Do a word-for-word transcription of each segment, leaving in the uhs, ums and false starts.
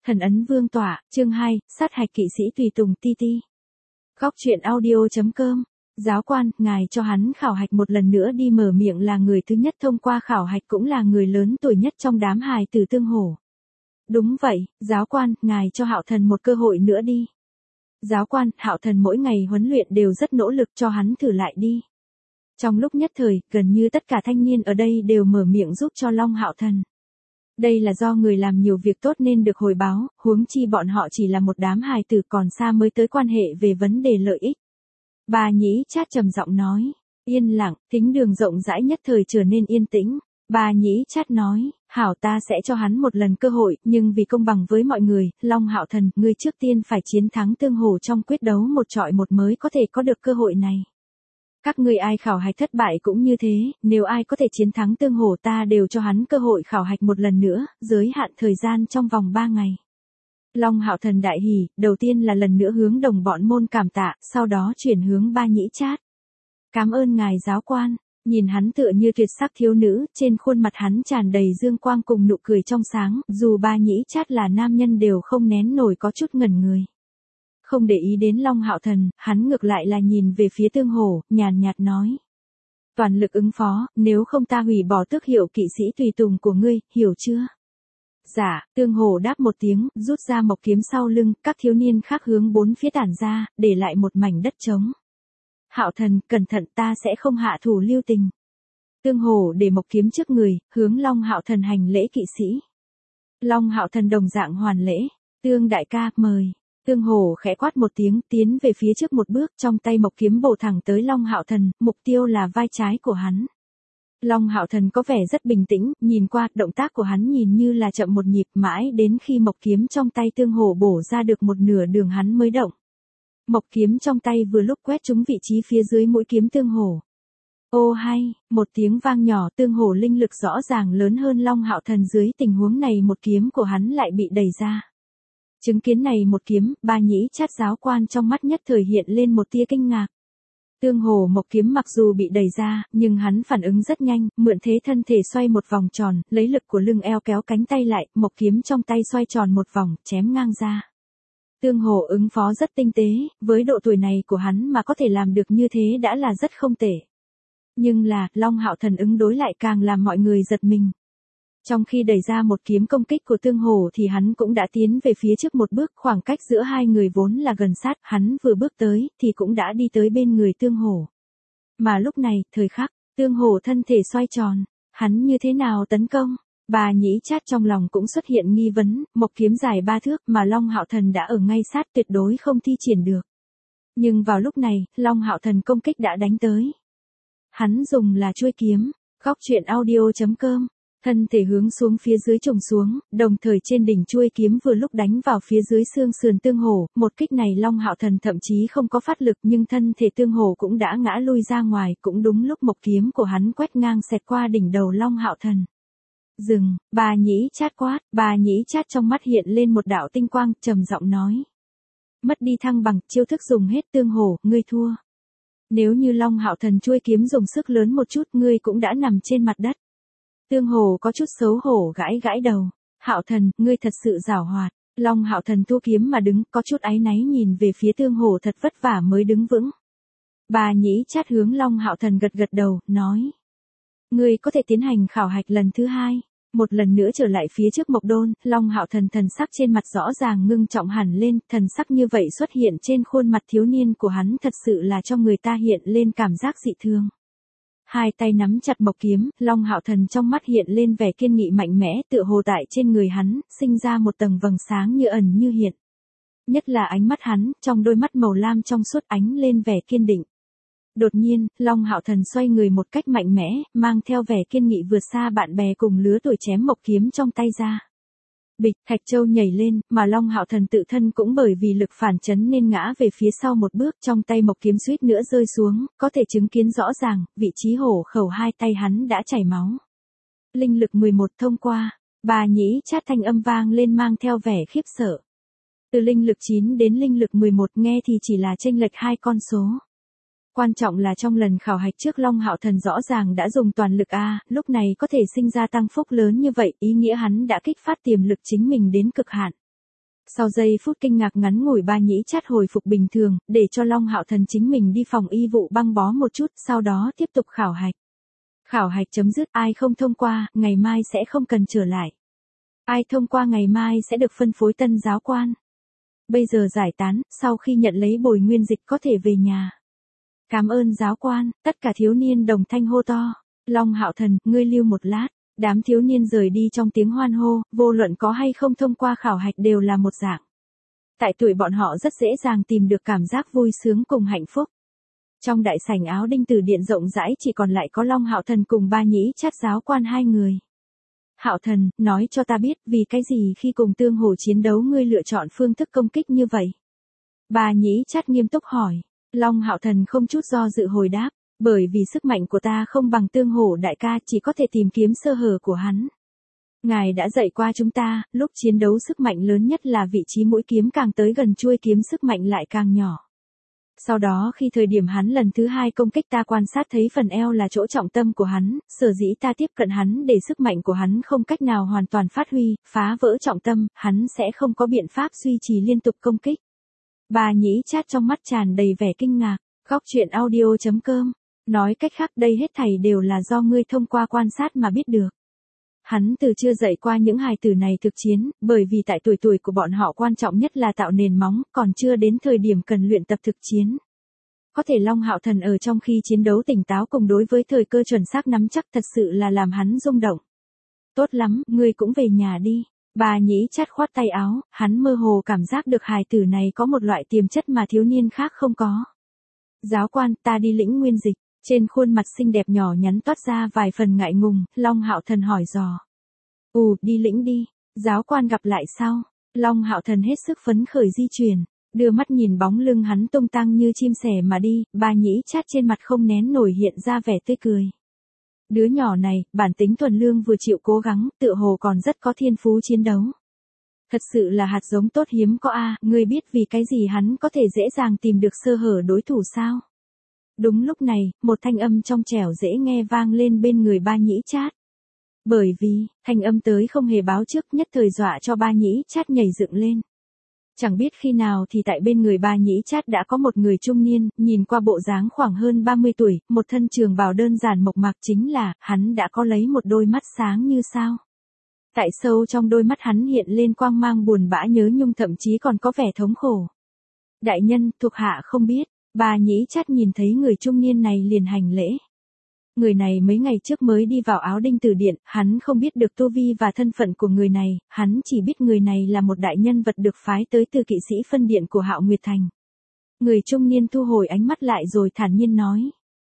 Thần ấn vương tỏa, chương hai, sát hạch kỵ sĩ tùy tùng ti ti. Góc truyện audio.com. Giáo quan, ngài cho hắn khảo hạch một lần nữa đi. Mở miệng là người thứ nhất thông qua khảo hạch, cũng là người lớn tuổi nhất trong đám hài tử Tương Hổ. Đúng vậy, giáo quan, ngài cho Hạo Thần một cơ hội nữa đi. Giáo quan, Hạo Thần mỗi ngày huấn luyện đều rất nỗ lực, cho hắn thử lại đi. Trong lúc nhất thời, gần như tất cả thanh niên ở đây đều mở miệng giúp cho Long Hạo Thần. Đây là do người làm nhiều việc tốt nên được hồi báo, huống chi bọn họ chỉ là một đám hài tử, còn xa mới tới quan hệ về vấn đề lợi ích. Bà Nhĩ Chát trầm giọng nói. Yên lặng, thính đường rộng rãi nhất thời trở nên yên tĩnh. Bà Nhĩ Chát nói, hảo, ta sẽ cho hắn một lần cơ hội, nhưng vì công bằng với mọi người, Long Hạo Thần, ngươi trước tiên phải chiến thắng Tương Hổ trong quyết đấu một trọi một mới có thể có được cơ hội này. Các ngươi ai khảo hạch thất bại cũng như thế, nếu ai có thể chiến thắng Tương Hổ ta đều cho hắn cơ hội khảo hạch một lần nữa, giới hạn thời gian trong vòng ba ngày. Long Hạo Thần đại hỉ, đầu tiên là lần nữa hướng đồng bọn môn cảm tạ, sau đó chuyển hướng Ba Nhĩ Chát. Cảm ơn ngài giáo quan. Nhìn hắn tựa như tuyệt sắc thiếu nữ, trên khuôn mặt hắn tràn đầy dương quang cùng nụ cười trong sáng, dù Ba Nhĩ Chát là nam nhân đều không nén nổi có chút ngẩn người. Không để ý đến Long Hạo Thần, hắn ngược lại là nhìn về phía Tương Hổ, nhàn nhạt nói. Toàn lực ứng phó, nếu không ta hủy bỏ tước hiệu kỵ sĩ tùy tùng của ngươi, hiểu chưa? Dạ, Tương Hổ đáp một tiếng, rút ra mộc kiếm sau lưng, các thiếu niên khác hướng bốn phía tản ra, để lại một mảnh đất trống. Hạo Thần, cẩn thận, ta sẽ không hạ thủ lưu tình. Tương Hổ để mộc kiếm trước người, hướng Long Hạo Thần hành lễ kỵ sĩ. Long Hạo Thần đồng dạng hoàn lễ. Tương đại ca, mời. Tương Hổ khẽ quát một tiếng, tiến về phía trước một bước, trong tay mộc kiếm bổ thẳng tới Long Hạo Thần, mục tiêu là vai trái của hắn. Long Hạo Thần có vẻ rất bình tĩnh, nhìn qua, động tác của hắn nhìn như là chậm một nhịp, mãi đến khi mộc kiếm trong tay Tương Hổ bổ ra được một nửa đường hắn mới động. Mộc kiếm trong tay vừa lúc quét trúng vị trí phía dưới mũi kiếm Tương Hổ. Ô hay, một tiếng vang nhỏ, Tương Hổ linh lực rõ ràng lớn hơn Long Hạo Thần, dưới tình huống này một kiếm của hắn lại bị đẩy ra. Chứng kiến này một kiếm, Ba Nhĩ Chát giáo quan trong mắt nhất thời hiện lên một tia kinh ngạc. Tương Hổ mộc kiếm mặc dù bị đẩy ra, nhưng hắn phản ứng rất nhanh, mượn thế thân thể xoay một vòng tròn, lấy lực của lưng eo kéo cánh tay lại, mộc kiếm trong tay xoay tròn một vòng, chém ngang ra. Tương Hổ ứng phó rất tinh tế, với độ tuổi này của hắn mà có thể làm được như thế đã là rất không tệ. Nhưng là, Long Hạo Thần ứng đối lại càng làm mọi người giật mình. Trong khi đẩy ra một kiếm công kích của Tương Hổ thì hắn cũng đã tiến về phía trước một bước, khoảng cách giữa hai người vốn là gần sát, hắn vừa bước tới thì cũng đã đi tới bên người Tương Hổ. Mà lúc này, thời khắc, Tương Hổ thân thể xoay tròn, hắn như thế nào tấn công? Bà Nhĩ Chát trong lòng cũng xuất hiện nghi vấn, mộc kiếm dài ba thước mà Long Hạo Thần đã ở ngay sát, tuyệt đối không thi triển được. Nhưng vào lúc này, Long Hạo Thần công kích đã đánh tới. Hắn dùng là chuôi kiếm. Góc truyện audio.com. Thân thể hướng xuống phía dưới trùng xuống, đồng thời trên đỉnh chuôi kiếm vừa lúc đánh vào phía dưới xương sườn Tương Hổ, một kích này Long Hạo Thần thậm chí không có phát lực, nhưng thân thể Tương Hổ cũng đã ngã lui ra ngoài, cũng đúng lúc mộc kiếm của hắn quét ngang xẹt qua đỉnh đầu Long Hạo Thần. Dừng, Bà Nhĩ Chát quát, Bà Nhĩ Chát trong mắt hiện lên một đạo tinh quang, trầm giọng nói. Mất đi thăng bằng, chiêu thức dùng hết, Tương Hổ, ngươi thua. Nếu như Long Hạo Thần chuôi kiếm dùng sức lớn một chút, ngươi cũng đã nằm trên mặt đất. Tương Hổ có chút xấu hổ gãi gãi đầu. Hạo Thần, ngươi thật sự giảo hoạt. Long Hạo Thần thua kiếm mà đứng, có chút áy náy nhìn về phía Tương Hổ, thật vất vả mới đứng vững. Bà Nhĩ Chát hướng Long Hạo Thần gật gật đầu, nói. Ngươi có thể tiến hành khảo hạch lần thứ hai. Một lần nữa trở lại phía trước mộc đôn, Long Hạo Thần thần sắc trên mặt rõ ràng ngưng trọng hẳn lên, thần sắc như vậy xuất hiện trên khuôn mặt thiếu niên của hắn thật sự là cho người ta hiện lên cảm giác dị thương. Hai tay nắm chặt mộc kiếm, Long Hạo Thần trong mắt hiện lên vẻ kiên nghị mạnh mẽ, tựa hồ tại trên người hắn, sinh ra một tầng vầng sáng như ẩn như hiện. Nhất là ánh mắt hắn, trong đôi mắt màu lam trong suốt ánh lên vẻ kiên định. Đột nhiên, Long Hạo Thần xoay người một cách mạnh mẽ, mang theo vẻ kiên nghị vượt xa bạn bè cùng lứa tuổi, chém mộc kiếm trong tay ra. Bịch, thạch châu nhảy lên, mà Long Hạo Thần tự thân cũng bởi vì lực phản chấn nên ngã về phía sau một bước, trong tay mộc kiếm suýt nữa rơi xuống, có thể chứng kiến rõ ràng, vị trí hổ khẩu hai tay hắn đã chảy máu. Linh lực mười một thông qua, Bà Nhĩ Chát thanh âm vang lên mang theo vẻ khiếp sợ. Từ linh lực chín đến linh lực mười một nghe thì chỉ là chênh lệch hai con số. Quan trọng là trong lần khảo hạch trước Long Hạo Thần rõ ràng đã dùng toàn lực A, lúc này có thể sinh ra tăng phúc lớn như vậy, ý nghĩa hắn đã kích phát tiềm lực chính mình đến cực hạn. Sau giây phút kinh ngạc ngắn ngủi Ba Nhĩ Chát hồi phục bình thường, để cho Long Hạo Thần chính mình đi phòng y vụ băng bó một chút, sau đó tiếp tục khảo hạch. Khảo hạch chấm dứt, ai không thông qua, ngày mai sẽ không cần trở lại. Ai thông qua ngày mai sẽ được phân phối tân giáo quan. Bây giờ giải tán, sau khi nhận lấy bồi nguyên dịch có thể về nhà. Cảm ơn giáo quan, tất cả thiếu niên đồng thanh hô to. Long Hạo Thần, ngươi lưu một lát. Đám thiếu niên rời đi trong tiếng hoan hô, vô luận có hay không thông qua khảo hạch đều là một dạng. Tại tuổi bọn họ rất dễ dàng tìm được cảm giác vui sướng cùng hạnh phúc. Trong đại sảnh Áo Đinh Từ Điện rộng rãi chỉ còn lại có Long Hạo Thần cùng Ba Nhĩ Chát giáo quan hai người. Hạo Thần, nói cho ta biết vì cái gì khi cùng Tương Hổ chiến đấu ngươi lựa chọn phương thức công kích như vậy. Ba Nhĩ Chát nghiêm túc hỏi. Long Hạo Thần không chút do dự hồi đáp. Bởi vì sức mạnh của ta không bằng Tương Hổ đại ca, chỉ có thể tìm kiếm sơ hở của hắn. Ngài đã dạy qua chúng ta, lúc chiến đấu sức mạnh lớn nhất là vị trí mũi kiếm càng tới gần chuôi kiếm sức mạnh lại càng nhỏ. Sau đó khi thời điểm hắn lần thứ hai công kích ta quan sát thấy phần eo là chỗ trọng tâm của hắn, sở dĩ ta tiếp cận hắn để sức mạnh của hắn không cách nào hoàn toàn phát huy, phá vỡ trọng tâm, hắn sẽ không có biện pháp duy trì liên tục công kích. Ba Nhĩ Chát trong mắt tràn đầy vẻ kinh ngạc. Góc truyện audio chấm com. Nói cách khác đây hết thảy đều là do ngươi thông qua quan sát mà biết được. Hắn từ chưa dạy qua những hài tử này thực chiến, bởi vì tại tuổi tuổi của bọn họ quan trọng nhất là tạo nền móng, còn chưa đến thời điểm cần luyện tập thực chiến. Có thể Long Hạo Thần ở trong khi chiến đấu tỉnh táo cùng đối với thời cơ chuẩn xác nắm chắc thật sự là làm hắn rung động. Tốt lắm, ngươi cũng về nhà đi. Ba Nhĩ Chát khoát tay áo, hắn mơ hồ cảm giác được hài tử này có một loại tiềm chất mà thiếu niên khác không có. Giáo quan, ta đi lĩnh nguyên dịch. Trên khuôn mặt xinh đẹp nhỏ nhắn toát ra vài phần ngại ngùng, Long Hạo Thần hỏi dò. Ừ, đi lĩnh đi. Giáo quan gặp lại sau. Long Hạo Thần hết sức phấn khởi di chuyển, đưa mắt nhìn bóng lưng hắn tung tăng như chim sẻ mà đi, Ba Nhĩ Chát trên mặt không nén nổi hiện ra vẻ tươi cười. Đứa nhỏ này, bản tính thuần lương vừa chịu cố gắng, tựa hồ còn rất có thiên phú chiến đấu. Thật sự là hạt giống tốt hiếm có a, ngươi biết vì cái gì hắn có thể dễ dàng tìm được sơ hở đối thủ sao? Đúng lúc này, một thanh âm trong trẻo dễ nghe vang lên bên người Ba Nhĩ Chát. Bởi vì, thanh âm tới không hề báo trước, nhất thời dọa cho Ba Nhĩ Chát nhảy dựng lên. Chẳng biết khi nào thì tại bên người Ba Nhĩ Chát đã có một người trung niên, nhìn qua bộ dáng khoảng hơn ba mươi tuổi, một thân trường bào đơn giản mộc mạc, chính là, hắn đã có lấy một đôi mắt sáng như sao. Tại sâu trong đôi mắt hắn hiện lên quang mang buồn bã nhớ nhung, thậm chí còn có vẻ thống khổ. Đại nhân, thuộc hạ không biết. Ba Nhĩ Chát nhìn thấy người trung niên này liền hành lễ. Người này mấy ngày trước mới đi vào Áo Đinh Từ Điện, hắn không biết được tu vi và thân phận của người này, hắn chỉ biết người này là một đại nhân vật được phái tới từ kỵ sĩ phân điện của Hạo Nguyệt Thành. Người trung niên thu hồi ánh mắt lại rồi thản nhiên nói.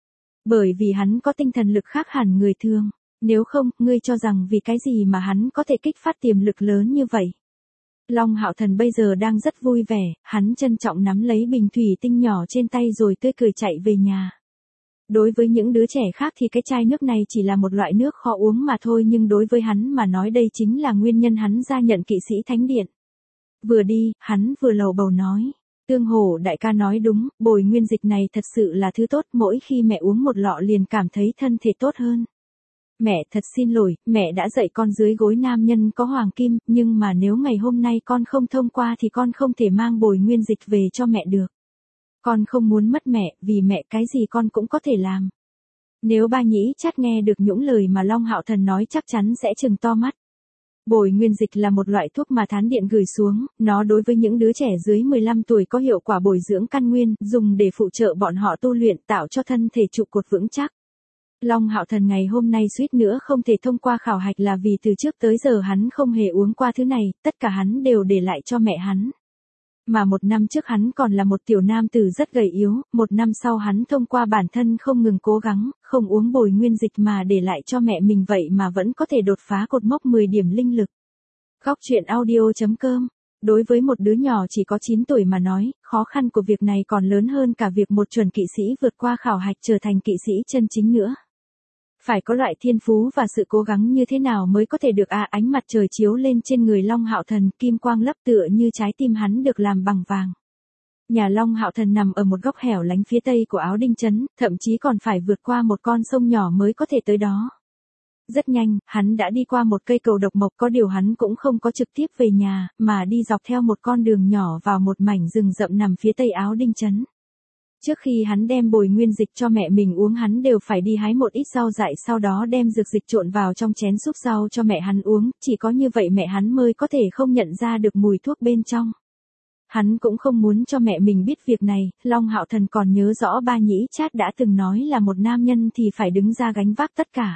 Bởi vì hắn có tinh thần lực khác hẳn người thường, nếu không, ngươi cho rằng vì cái gì mà hắn có thể kích phát tiềm lực lớn như vậy. Long Hạo Thần bây giờ đang rất vui vẻ, hắn trân trọng nắm lấy bình thủy tinh nhỏ trên tay rồi tươi cười chạy về nhà. Đối với những đứa trẻ khác thì cái chai nước này chỉ là một loại nước khó uống mà thôi, nhưng đối với hắn mà nói đây chính là nguyên nhân hắn gia nhận kỵ sĩ thánh điện. Vừa đi, hắn vừa lầu bầu nói. Tương Hổ đại ca nói đúng, bồi nguyên dịch này thật sự là thứ tốt, mỗi khi mẹ uống một lọ liền cảm thấy thân thể tốt hơn. Mẹ thật xin lỗi, mẹ đã dạy con dưới gối nam nhân có hoàng kim, nhưng mà nếu ngày hôm nay con không thông qua thì con không thể mang bồi nguyên dịch về cho mẹ được. Con không muốn mất mẹ, vì mẹ cái gì con cũng có thể làm. Nếu Ba Nhĩ Chát nghe được những lời mà Long Hạo Thần nói chắc chắn sẽ trừng to mắt. Bồi nguyên dịch là một loại thuốc mà Thán Điện gửi xuống, nó đối với những đứa trẻ dưới mười lăm tuổi có hiệu quả bồi dưỡng căn nguyên, dùng để phụ trợ bọn họ tu luyện tạo cho thân thể trụ cột vững chắc. Long Hạo Thần ngày hôm nay suýt nữa không thể thông qua khảo hạch là vì từ trước tới giờ hắn không hề uống qua thứ này, tất cả hắn đều để lại cho mẹ hắn. Mà một năm trước hắn còn là một tiểu nam tử rất gầy yếu, một năm sau hắn thông qua bản thân không ngừng cố gắng, không uống bồi nguyên dịch mà để lại cho mẹ mình vậy mà vẫn có thể đột phá cột mốc mười điểm linh lực. Góc truyện audio chấm com. Đối với một đứa nhỏ chỉ có chín tuổi mà nói, khó khăn của việc này còn lớn hơn cả việc một chuẩn kỵ sĩ vượt qua khảo hạch trở thành kỵ sĩ chân chính nữa. Phải có loại thiên phú và sự cố gắng như thế nào mới có thể được à, ánh mặt trời chiếu lên trên người Long Hạo Thần, kim quang lấp tựa như trái tim hắn được làm bằng vàng. Nhà Long Hạo Thần nằm ở một góc hẻo lánh phía tây của Áo Đinh trấn, thậm chí còn phải vượt qua một con sông nhỏ mới có thể tới đó. Rất nhanh, hắn đã đi qua một cây cầu độc mộc, có điều hắn cũng không có trực tiếp về nhà, mà đi dọc theo một con đường nhỏ vào một mảnh rừng rậm nằm phía tây Áo Đinh trấn. Trước khi hắn đem bồi nguyên dịch cho mẹ mình uống, hắn đều phải đi hái một ít rau dại, sau đó đem dược dịch trộn vào trong chén xúc rau cho mẹ hắn uống, chỉ có như vậy mẹ hắn mới có thể không nhận ra được mùi thuốc bên trong. Hắn cũng không muốn cho mẹ mình biết việc này. Long Hạo Thần còn nhớ rõ ba nhĩ chát đã từng nói là một nam nhân thì phải đứng ra gánh vác tất cả.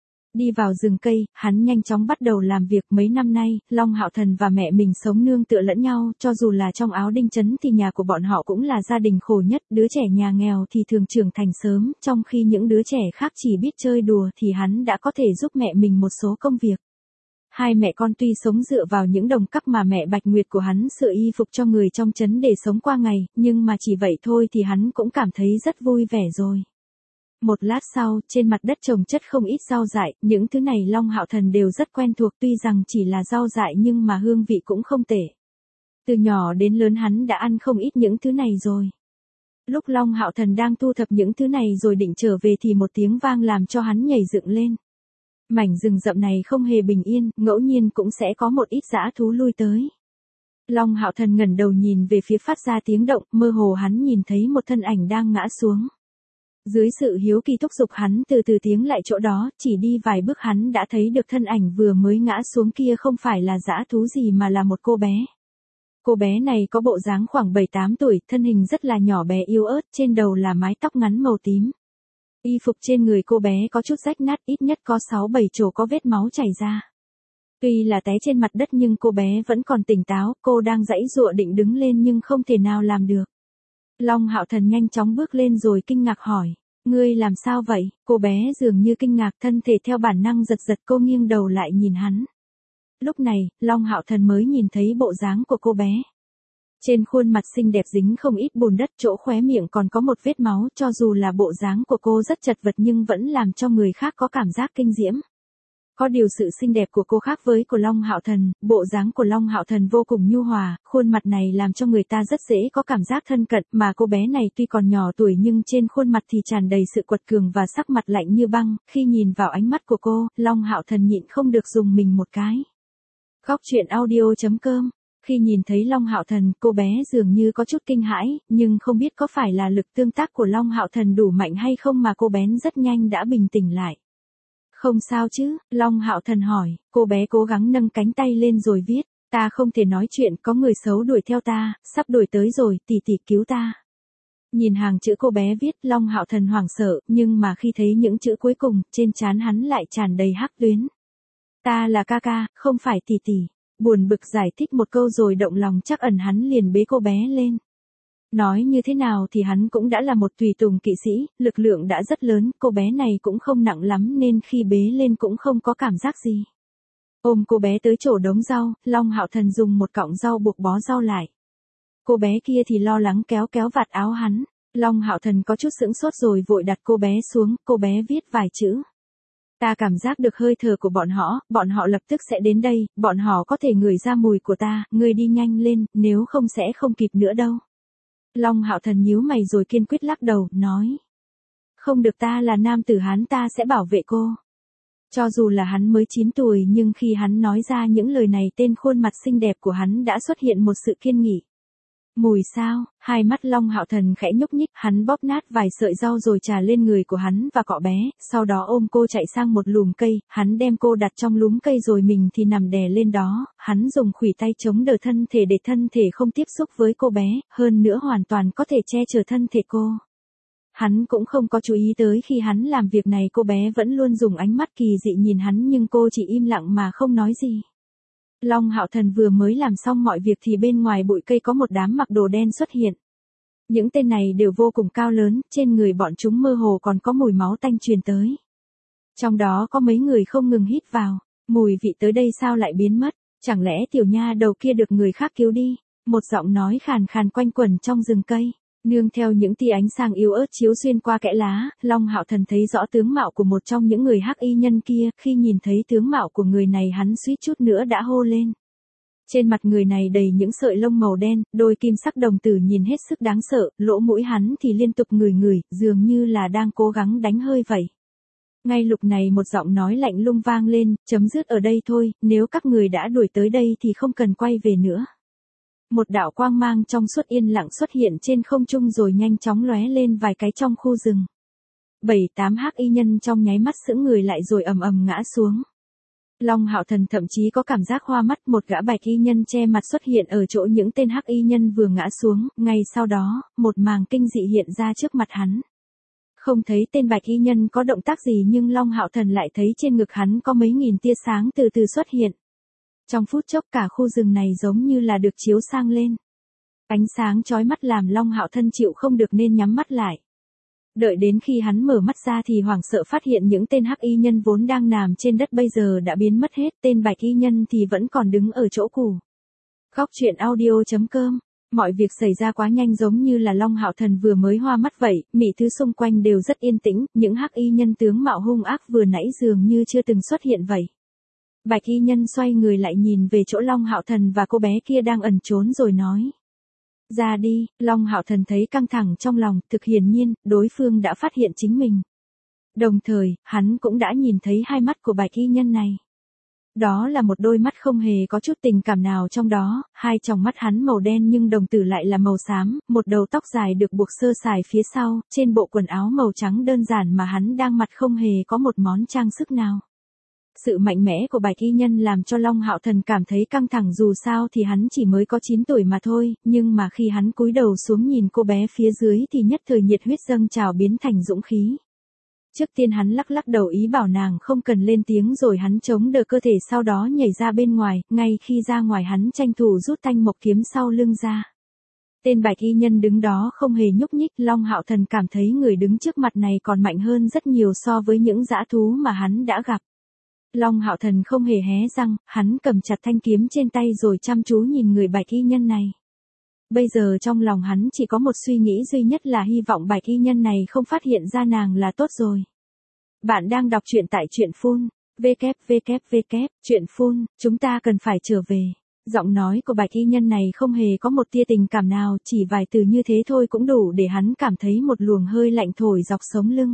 Đi vào rừng cây, hắn nhanh chóng bắt đầu làm việc. Mấy năm nay, Long Hạo Thần và mẹ mình sống nương tựa lẫn nhau, cho dù là trong Áo Đinh trấn thì nhà của bọn họ cũng là gia đình khổ nhất, đứa trẻ nhà nghèo thì thường trưởng thành sớm, trong khi những đứa trẻ khác chỉ biết chơi đùa thì hắn đã có thể giúp mẹ mình một số công việc. Hai mẹ con tuy sống dựa vào những đồng cắp mà mẹ Bạch Nguyệt của hắn sửa y phục cho người trong trấn để sống qua ngày, nhưng mà chỉ vậy thôi thì hắn cũng cảm thấy rất vui vẻ rồi. Một lát sau, trên mặt đất trồng chất không ít rau dại, những thứ này Long Hạo Thần đều rất quen thuộc, tuy rằng chỉ là rau dại nhưng mà hương vị cũng không tệ. Từ nhỏ đến lớn hắn đã ăn không ít những thứ này rồi. Lúc Long Hạo Thần đang thu thập những thứ này rồi định trở về thì một tiếng vang làm cho hắn nhảy dựng lên. Mảnh rừng rậm này không hề bình yên, ngẫu nhiên cũng sẽ có một ít dã thú lui tới. Long Hạo Thần ngẩng đầu nhìn về phía phát ra tiếng động, mơ hồ hắn nhìn thấy một thân ảnh đang ngã xuống. Dưới sự hiếu kỳ thúc giục hắn từ từ tiến lại chỗ đó, chỉ đi vài bước hắn đã thấy được thân ảnh vừa mới ngã xuống kia không phải là dã thú gì mà là một cô bé. Cô bé này có bộ dáng khoảng bảy tám tuổi, thân hình rất là nhỏ bé yếu ớt, trên đầu là mái tóc ngắn màu tím. Y phục trên người cô bé có chút rách nát, ít nhất có sáu bảy chỗ có vết máu chảy ra. Tuy là té trên mặt đất nhưng cô bé vẫn còn tỉnh táo, cô đang giãy giụa định đứng lên nhưng không thể nào làm được. Long Hạo Thần nhanh chóng bước lên rồi kinh ngạc hỏi, ngươi làm sao vậy? Cô bé dường như kinh ngạc, thân thể theo bản năng giật giật, cô nghiêng đầu lại nhìn hắn. Lúc này, Long Hạo Thần mới nhìn thấy bộ dáng của cô bé. Trên khuôn mặt xinh đẹp dính không ít bùn đất, chỗ khóe miệng còn có một vết máu, cho dù là bộ dáng của cô rất chật vật nhưng vẫn làm cho người khác có cảm giác kinh diễm. Có điều sự xinh đẹp của cô khác với của Long Hạo Thần, bộ dáng của Long Hạo Thần vô cùng nhu hòa, khuôn mặt này làm cho người ta rất dễ có cảm giác thân cận, mà cô bé này tuy còn nhỏ tuổi nhưng trên khuôn mặt thì tràn đầy sự quật cường và sắc mặt lạnh như băng, khi nhìn vào ánh mắt của cô, Long Hạo Thần nhịn không được dùng mình một cái. Góc truyện audio chấm com. Khi nhìn thấy Long Hạo Thần, cô bé dường như có chút kinh hãi, nhưng không biết có phải là lực tương tác của Long Hạo Thần đủ mạnh hay không mà cô bé rất nhanh đã bình tĩnh lại. Không sao chứ? Long Hạo Thần hỏi. Cô bé cố gắng nâng cánh tay lên rồi viết, ta không thể nói chuyện, có người xấu đuổi theo ta, sắp đuổi tới rồi, tỷ tỷ cứu ta. Nhìn hàng chữ cô bé viết, Long Hạo Thần hoảng sợ, nhưng mà khi thấy những chữ cuối cùng, trên trán hắn lại tràn đầy hắc tuyến. Ta là ca ca, không phải tỷ tỷ. Buồn bực giải thích một câu rồi động lòng chắc ẩn hắn liền bế cô bé lên. Nói như thế nào thì hắn cũng đã là một tùy tùng kỵ sĩ, lực lượng đã rất lớn, cô bé này cũng không nặng lắm nên khi bế lên cũng không có cảm giác gì. Ôm cô bé tới chỗ đống rau, Long Hạo Thần dùng một cọng rau buộc bó rau lại. Cô bé kia thì lo lắng kéo kéo vạt áo hắn. Long Hạo Thần có chút sững sốt rồi vội đặt cô bé xuống, cô bé viết vài chữ. Ta cảm giác được hơi thở của bọn họ, bọn họ lập tức sẽ đến đây, bọn họ có thể ngửi ra mùi của ta, ngươi đi nhanh lên, nếu không sẽ không kịp nữa đâu. Long Hạo Thần nhíu mày rồi kiên quyết lắc đầu, nói. Không được, ta là nam tử Hán, ta sẽ bảo vệ cô. Cho dù là hắn mới chín tuổi nhưng khi hắn nói ra những lời này tên khuôn mặt xinh đẹp của hắn đã xuất hiện một sự kiên nghị. Mùi sao? Hai mắt Long Hạo Thần khẽ nhúc nhích, hắn bóp nát vài sợi rau rồi trà lên người của hắn và cọ bé, sau đó ôm cô chạy sang một lùm cây, hắn đem cô đặt trong lúm cây rồi mình thì nằm đè lên đó, hắn dùng khuỷu tay chống đỡ thân thể để thân thể không tiếp xúc với cô bé, hơn nữa hoàn toàn có thể che chở thân thể cô. Hắn cũng không có chú ý tới khi hắn làm việc này cô bé vẫn luôn dùng ánh mắt kỳ dị nhìn hắn nhưng cô chỉ im lặng mà không nói gì. Long Hạo Thần vừa mới làm xong mọi việc thì bên ngoài bụi cây có một đám mặc đồ đen xuất hiện. Những tên này đều vô cùng cao lớn, trên người bọn chúng mơ hồ còn có mùi máu tanh truyền tới. Trong đó có mấy người không ngừng hít vào, mùi vị tới đây sao lại biến mất, chẳng lẽ tiểu nha đầu kia được người khác cứu đi? Một giọng nói khàn khàn quanh quẩn trong rừng cây. Nương theo những tia ánh sáng yếu ớt chiếu xuyên qua kẽ lá, Long Hạo Thần thấy rõ tướng mạo của một trong những người hắc y nhân kia, khi nhìn thấy tướng mạo của người này hắn suýt chút nữa đã hô lên. Trên mặt người này đầy những sợi lông màu đen, đôi kim sắc đồng tử nhìn hết sức đáng sợ, lỗ mũi hắn thì liên tục ngửi ngửi, dường như là đang cố gắng đánh hơi vậy. Ngay lúc này một giọng nói lạnh lùng vang lên, chấm dứt ở đây thôi, nếu các người đã đuổi tới đây thì không cần quay về nữa. Một đạo quang mang trong suốt yên lặng xuất hiện trên không trung rồi nhanh chóng lóe lên vài cái trong khu rừng. Bảy tám hắc y nhân trong nháy mắt sững người lại rồi ầm ầm ngã xuống. Long Hạo Thần thậm chí có cảm giác hoa mắt, một gã bạch y nhân che mặt xuất hiện ở chỗ những tên hắc y nhân vừa ngã xuống, ngay sau đó, một màn kinh dị hiện ra trước mặt hắn. Không thấy tên bạch y nhân có động tác gì nhưng Long Hạo Thần lại thấy trên ngực hắn có mấy nghìn tia sáng từ từ xuất hiện. Trong phút chốc cả khu rừng này giống như là được chiếu sang lên. Ánh sáng chói mắt làm Long Hạo Thần chịu không được nên nhắm mắt lại. Đợi đến khi hắn mở mắt ra thì hoảng sợ phát hiện những tên hắc y nhân vốn đang nằm trên đất bây giờ đã biến mất hết, tên bạch y nhân thì vẫn còn đứng ở chỗ cũ. Góc truyện audio chấm com. Mọi việc xảy ra quá nhanh giống như là Long Hạo Thần vừa mới hoa mắt vậy, mọi thứ xung quanh đều rất yên tĩnh, những hắc y nhân tướng mạo hung ác vừa nãy dường như chưa từng xuất hiện vậy. Bạch y nhân xoay người lại nhìn về chỗ Long Hạo Thần và cô bé kia đang ẩn trốn rồi nói. Ra đi, Long Hạo Thần thấy căng thẳng trong lòng, thực hiển nhiên, đối phương đã phát hiện chính mình. Đồng thời, hắn cũng đã nhìn thấy hai mắt của bạch y nhân này. Đó là một đôi mắt không hề có chút tình cảm nào trong đó, hai tròng mắt hắn màu đen nhưng đồng tử lại là màu xám, một đầu tóc dài được buộc sơ sài phía sau, trên bộ quần áo màu trắng đơn giản mà hắn đang mặc không hề có một món trang sức nào. Sự mạnh mẽ của bạch y nhân làm cho Long Hạo Thần cảm thấy căng thẳng, dù sao thì hắn chỉ mới có chín tuổi mà thôi, nhưng mà khi hắn cúi đầu xuống nhìn cô bé phía dưới thì nhất thời nhiệt huyết dâng trào biến thành dũng khí. Trước tiên hắn lắc lắc đầu ý bảo nàng không cần lên tiếng rồi hắn chống đỡ cơ thể sau đó nhảy ra bên ngoài, ngay khi ra ngoài hắn tranh thủ rút thanh mộc kiếm sau lưng ra. Tên bạch y nhân đứng đó không hề nhúc nhích, Long Hạo Thần cảm thấy người đứng trước mặt này còn mạnh hơn rất nhiều so với những dã thú mà hắn đã gặp. Long Hạo Thần không hề hé răng, hắn cầm chặt thanh kiếm trên tay rồi chăm chú nhìn người bạch y nhân này. Bây giờ trong lòng hắn chỉ có một suy nghĩ duy nhất là hy vọng bạch y nhân này không phát hiện ra nàng là tốt rồi. Bạn đang đọc truyện tại truyện phun, www, truyện phun, chúng ta cần phải trở về. Giọng nói của bạch y nhân này không hề có một tia tình cảm nào, chỉ vài từ như thế thôi cũng đủ để hắn cảm thấy một luồng hơi lạnh thổi dọc sống lưng.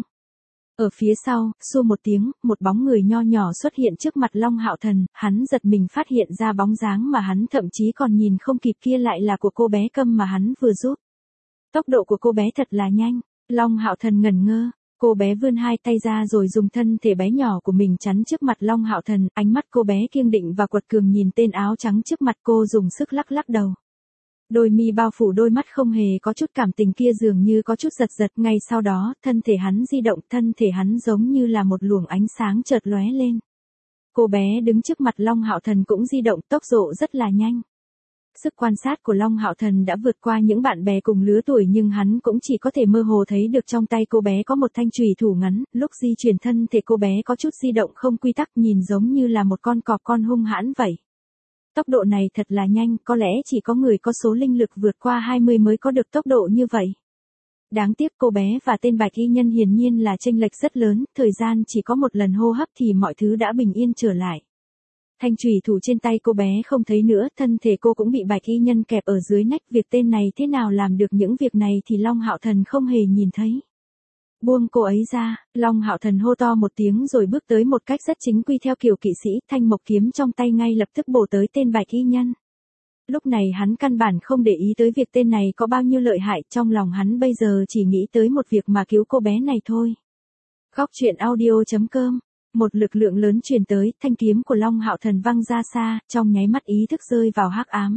Ở phía sau, xua một tiếng, một bóng người nho nhỏ xuất hiện trước mặt Long Hạo Thần, hắn giật mình phát hiện ra bóng dáng mà hắn thậm chí còn nhìn không kịp kia lại là của cô bé Câm mà hắn vừa giúp. Tốc độ của cô bé thật là nhanh, Long Hạo Thần ngẩn ngơ, cô bé vươn hai tay ra rồi dùng thân thể bé nhỏ của mình chắn trước mặt Long Hạo Thần, ánh mắt cô bé kiên định và quật cường nhìn tên áo trắng trước mặt cô dùng sức lắc lắc đầu. Đôi mi bao phủ đôi mắt không hề có chút cảm tình kia dường như có chút giật giật, ngay sau đó, thân thể hắn di động, thân thể hắn giống như là một luồng ánh sáng chợt lóe lên. Cô bé đứng trước mặt Long Hạo Thần cũng di động, tốc độ rất là nhanh. Sức quan sát của Long Hạo Thần đã vượt qua những bạn bè cùng lứa tuổi nhưng hắn cũng chỉ có thể mơ hồ thấy được trong tay cô bé có một thanh chùy thủ ngắn, lúc di chuyển thân thể cô bé có chút di động không quy tắc nhìn giống như là một con cọp con hung hãn vậy. Tốc độ này thật là nhanh, có lẽ chỉ có người có số linh lực vượt qua hai mươi mới có được tốc độ như vậy. Đáng tiếc cô bé và tên bạch y nhân hiển nhiên là chênh lệch rất lớn, thời gian chỉ có một lần hô hấp thì mọi thứ đã bình yên trở lại. Thanh chùy thủ trên tay cô bé không thấy nữa, thân thể cô cũng bị bạch y nhân kẹp ở dưới nách, việc tên này thế nào làm được những việc này thì Long Hạo Thần không hề nhìn thấy. Buông cô ấy ra, Long Hạo Thần hô to một tiếng rồi bước tới một cách rất chính quy theo kiểu kỵ sĩ, thanh mộc kiếm trong tay ngay lập tức bổ tới tên bạch y nhân. Lúc này hắn căn bản không để ý tới việc tên này có bao nhiêu lợi hại, trong lòng hắn bây giờ chỉ nghĩ tới một việc mà cứu cô bé này thôi. Góc truyện audio chấm com. Một lực lượng lớn truyền tới, thanh kiếm của Long Hạo Thần văng ra xa, trong nháy mắt ý thức rơi vào hắc ám.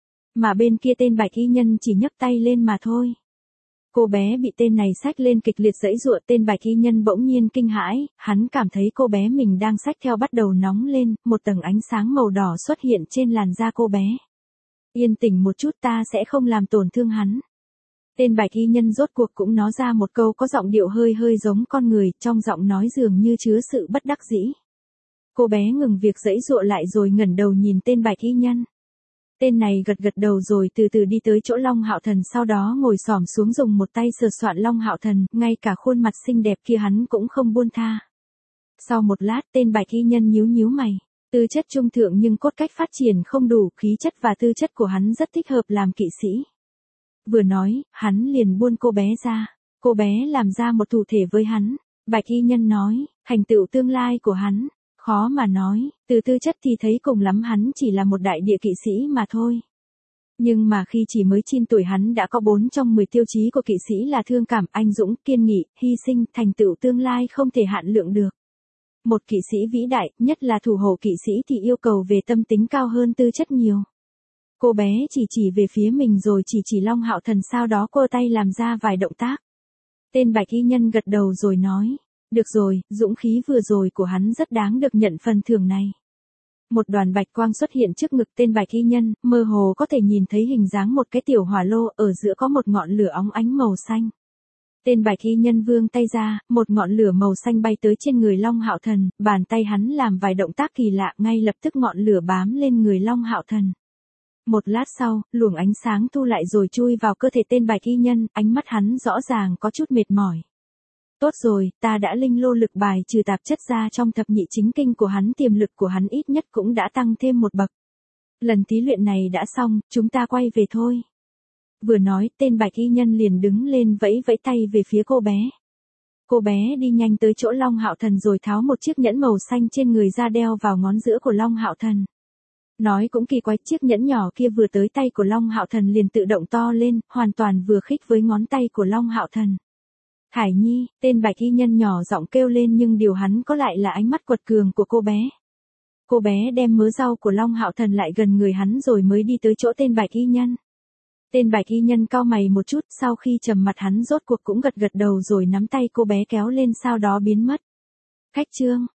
Mà bên kia tên bạch y nhân chỉ nhấc tay lên mà thôi. Cô bé bị tên này xách lên kịch liệt giãy giụa, tên bạch y nhân bỗng nhiên kinh hãi, hắn cảm thấy cô bé mình đang xách theo bắt đầu nóng lên, một tầng ánh sáng màu đỏ xuất hiện trên làn da cô bé. Yên tĩnh một chút, ta sẽ không làm tổn thương hắn. Tên bạch y nhân rốt cuộc cũng nói ra một câu có giọng điệu hơi hơi giống con người, trong giọng nói dường như chứa sự bất đắc dĩ. Cô bé ngừng việc giãy giụa lại rồi ngẩng đầu nhìn tên bạch y nhân. Tên này gật gật đầu rồi từ từ đi tới chỗ Long Hạo Thần, sau đó ngồi xổm xuống dùng một tay sờ soạn Long Hạo Thần, ngay cả khuôn mặt xinh đẹp kia hắn cũng không buông tha. Sau một lát tên bạch y nhân nhíu nhíu mày, tư chất trung thượng nhưng cốt cách phát triển không đủ, khí chất và tư chất của hắn rất thích hợp làm kỵ sĩ. Vừa nói, hắn liền buông cô bé ra, cô bé làm ra một thủ thể với hắn. Bạch y nhân nói, thành tựu tương lai của hắn, khó mà nói, từ tư chất thì thấy cùng lắm hắn chỉ là một đại địa kỵ sĩ mà thôi. Nhưng mà khi chỉ mới chín tuổi hắn đã có bốn trong mười tiêu chí của kỵ sĩ là thương cảm, anh dũng, kiên nghị, hy sinh, thành tựu tương lai không thể hạn lượng được. Một kỵ sĩ vĩ đại, nhất là thủ hộ kỵ sĩ thì yêu cầu về tâm tính cao hơn tư chất nhiều. Cô bé chỉ chỉ về phía mình rồi chỉ chỉ Long Hạo Thần, sau đó cô tay làm ra vài động tác. Tên bạch y nhân gật đầu rồi nói, được rồi, dũng khí vừa rồi của hắn rất đáng được nhận phần thưởng này. Một đoàn bạch quang xuất hiện trước ngực tên bạch y nhân, mơ hồ có thể nhìn thấy hình dáng một cái tiểu hỏa lô, ở giữa có một ngọn lửa óng ánh màu xanh. Tên bạch y nhân vươn tay ra, một ngọn lửa màu xanh bay tới trên người Long Hạo Thần, bàn tay hắn làm vài động tác kỳ lạ, ngay lập tức ngọn lửa bám lên người Long Hạo Thần. Một lát sau, luồng ánh sáng thu lại rồi chui vào cơ thể tên bạch y nhân, ánh mắt hắn rõ ràng có chút mệt mỏi. Tốt rồi, ta đã linh lô lực bài trừ tạp chất ra trong thập nhị chính kinh của hắn, tiềm lực của hắn ít nhất cũng đã tăng thêm một bậc. Lần thí luyện này đã xong, chúng ta quay về thôi. Vừa nói, tên bạch y nhân liền đứng lên vẫy vẫy tay về phía cô bé. Cô bé đi nhanh tới chỗ Long Hạo Thần rồi tháo một chiếc nhẫn màu xanh trên người ra đeo vào ngón giữa của Long Hạo Thần. Nói cũng kỳ quái, chiếc nhẫn nhỏ kia vừa tới tay của Long Hạo Thần liền tự động to lên, hoàn toàn vừa khít với ngón tay của Long Hạo Thần. Hải Nhi, tên bạch y nhân nhỏ giọng kêu lên, nhưng điều hắn có lại là ánh mắt quật cường của cô bé. Cô bé đem mớ rau của Long Hạo Thần lại gần người hắn rồi mới đi tới chỗ tên bạch y nhân. Tên bạch y nhân cau mày một chút, sau khi trầm mặt hắn rốt cuộc cũng gật gật đầu rồi nắm tay cô bé kéo lên, sau đó biến mất. Khách trương,